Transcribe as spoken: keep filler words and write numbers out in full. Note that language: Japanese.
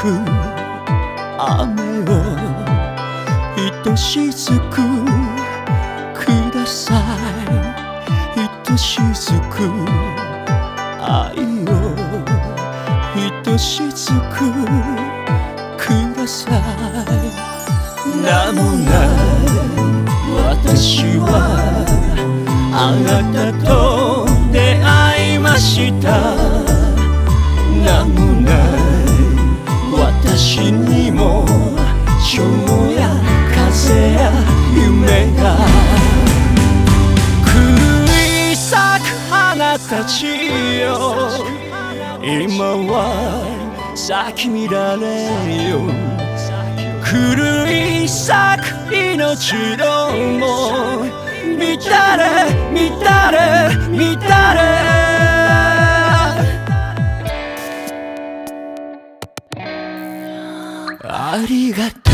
雨をひとしずくください。ひとしずく愛をひとしずくください。名もない私はあなたと出会いました。名もない私にも潮や風や夢が狂い咲く花たちよ、今は咲き乱れよ。狂い咲く命ども乱れ乱れ乱れ。ありがとう